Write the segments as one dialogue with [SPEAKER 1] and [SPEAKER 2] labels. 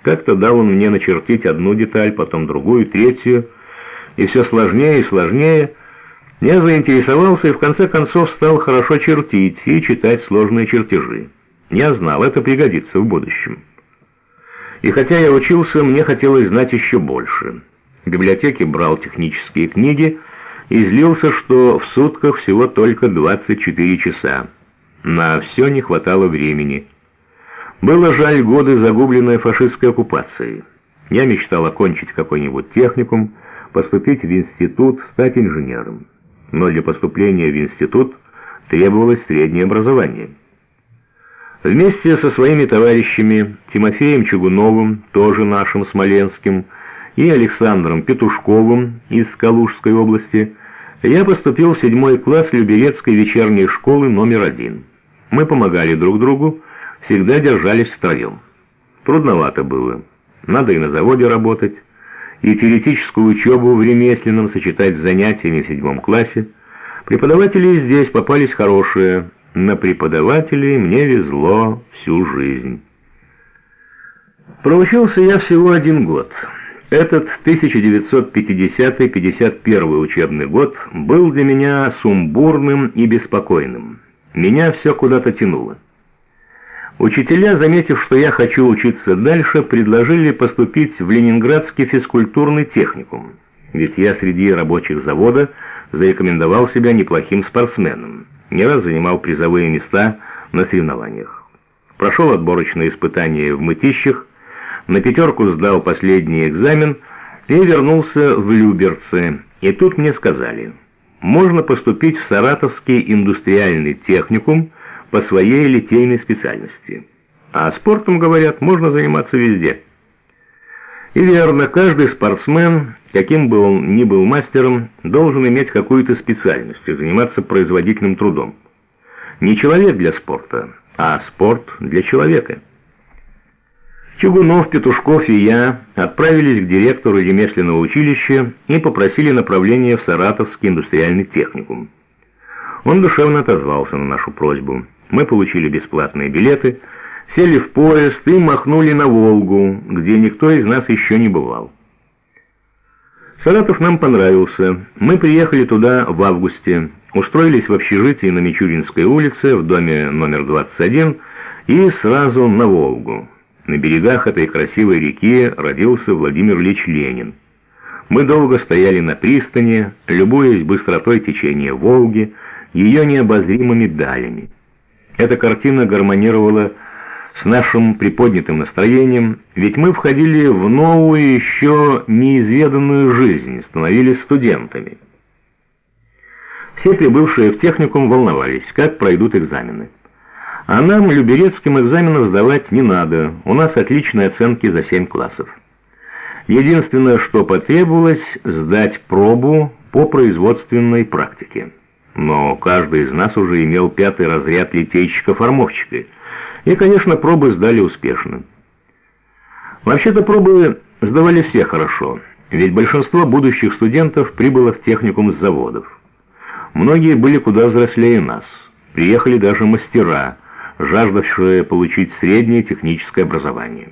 [SPEAKER 1] Как-то дал он мне начертить одну деталь, потом другую, третью, и все сложнее и сложнее. Я заинтересовался и в конце концов стал хорошо чертить и читать сложные чертежи. Я знал, это пригодится в будущем. И хотя я учился, мне хотелось знать еще больше. В библиотеке брал технические книги и злился, что в сутках всего только 24 часа. На все не хватало времени. Было жаль годы, загубленные фашистской оккупацией. Я мечтал окончить какой-нибудь техникум, поступить в институт, стать инженером. Но для поступления в институт требовалось среднее образование. Вместе со своими товарищами Тимофеем Чугуновым, тоже нашим смоленским, и Александром Петушковым из Калужской области я поступил в 7 класс Люберецкой вечерней школы номер 1. Мы помогали друг другу, всегда держались втроем. Трудновато было. Надо и на заводе работать, и теоретическую учебу в ремесленном сочетать с занятиями в 7 классе. Преподаватели и здесь попались хорошие. На преподавателей мне везло всю жизнь. Проучился я всего 1 год. Этот 1950-51 учебный год был для меня сумбурным и беспокойным. Меня все куда-то тянуло. Учителя, заметив, что я хочу учиться дальше, предложили поступить в Ленинградский физкультурный техникум, ведь я среди рабочих завода зарекомендовал себя неплохим спортсменом, не раз занимал призовые места на соревнованиях. Прошел отборочные испытания в Мытищах, на 5 сдал последний экзамен и вернулся в Люберцы, и тут мне сказали, можно поступить в Саратовский индустриальный техникум по своей литейной специальности. А спортом, говорят, можно заниматься везде. И верно, каждый спортсмен, каким бы он ни был мастером, должен иметь какую-то специальность и заниматься производительным трудом. Не человек для спорта, а спорт для человека. Чугунов, Петушков и я отправились к директору ремесленного училища и попросили направления в Саратовский индустриальный техникум. Он душевно отозвался на нашу просьбу. Мы получили бесплатные билеты, сели в поезд и махнули на Волгу, где никто из нас еще не бывал. Саратов нам понравился. Мы приехали туда в августе, устроились в общежитии на Мичуринской улице, в доме номер 21, и сразу на Волгу. На берегах этой красивой реки родился Владимир Ильич Ленин. Мы долго стояли на пристани, любуясь быстротой течения Волги, ее необозримыми далями. Эта картина гармонировала с нашим приподнятым настроением, ведь мы входили в новую, еще неизведанную жизнь, становились студентами. Все прибывшие в техникум волновались, как пройдут экзамены. А нам, люберецким, экзаменов сдавать не надо, у нас отличные оценки за 7 классов. Единственное, что потребовалось, сдать пробу по производственной практике. Но каждый из нас уже имел 5-й разряд литейщика-формовщика, и, конечно, пробы сдали успешно. Вообще-то пробы сдавали все хорошо, ведь большинство будущих студентов прибыло в техникум с заводов. Многие были куда взрослее нас, приехали даже мастера, жаждавшие получить среднее техническое образование.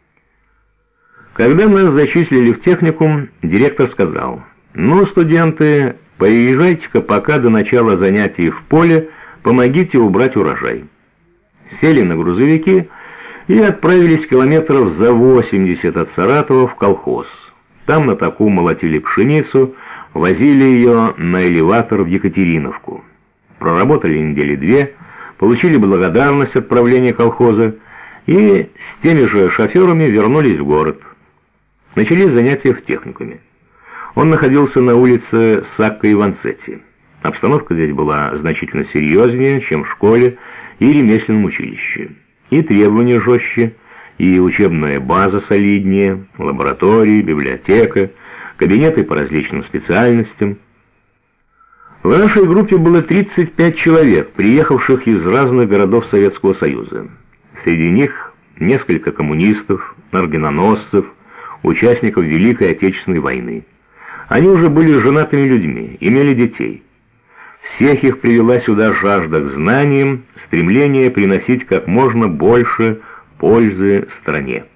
[SPEAKER 1] Когда нас зачислили в техникум, директор сказал: «Ну, студенты, поезжайте-ка пока до начала занятий в поле, помогите убрать урожай». Сели на грузовики и отправились километров за 80 от Саратова в колхоз. Там на таку молотили пшеницу, возили ее на элеватор в Екатериновку. Проработали недели 2, получили благодарность от правления колхоза и с теми же шоферами вернулись в город. Начались занятия в техникуме. Он находился на улице Сакко и Ванцетти. Обстановка здесь была значительно серьезнее, чем в школе и ремесленном училище. И требования жестче, и учебная база солиднее, лаборатории, библиотека, кабинеты по различным специальностям. В нашей группе было 35 человек, приехавших из разных городов Советского Союза. Среди них несколько коммунистов, орденоносцев, участников Великой Отечественной войны. Они уже были женатыми людьми, имели детей. Всех их привела сюда жажда к знаниям, стремление приносить как можно больше пользы стране.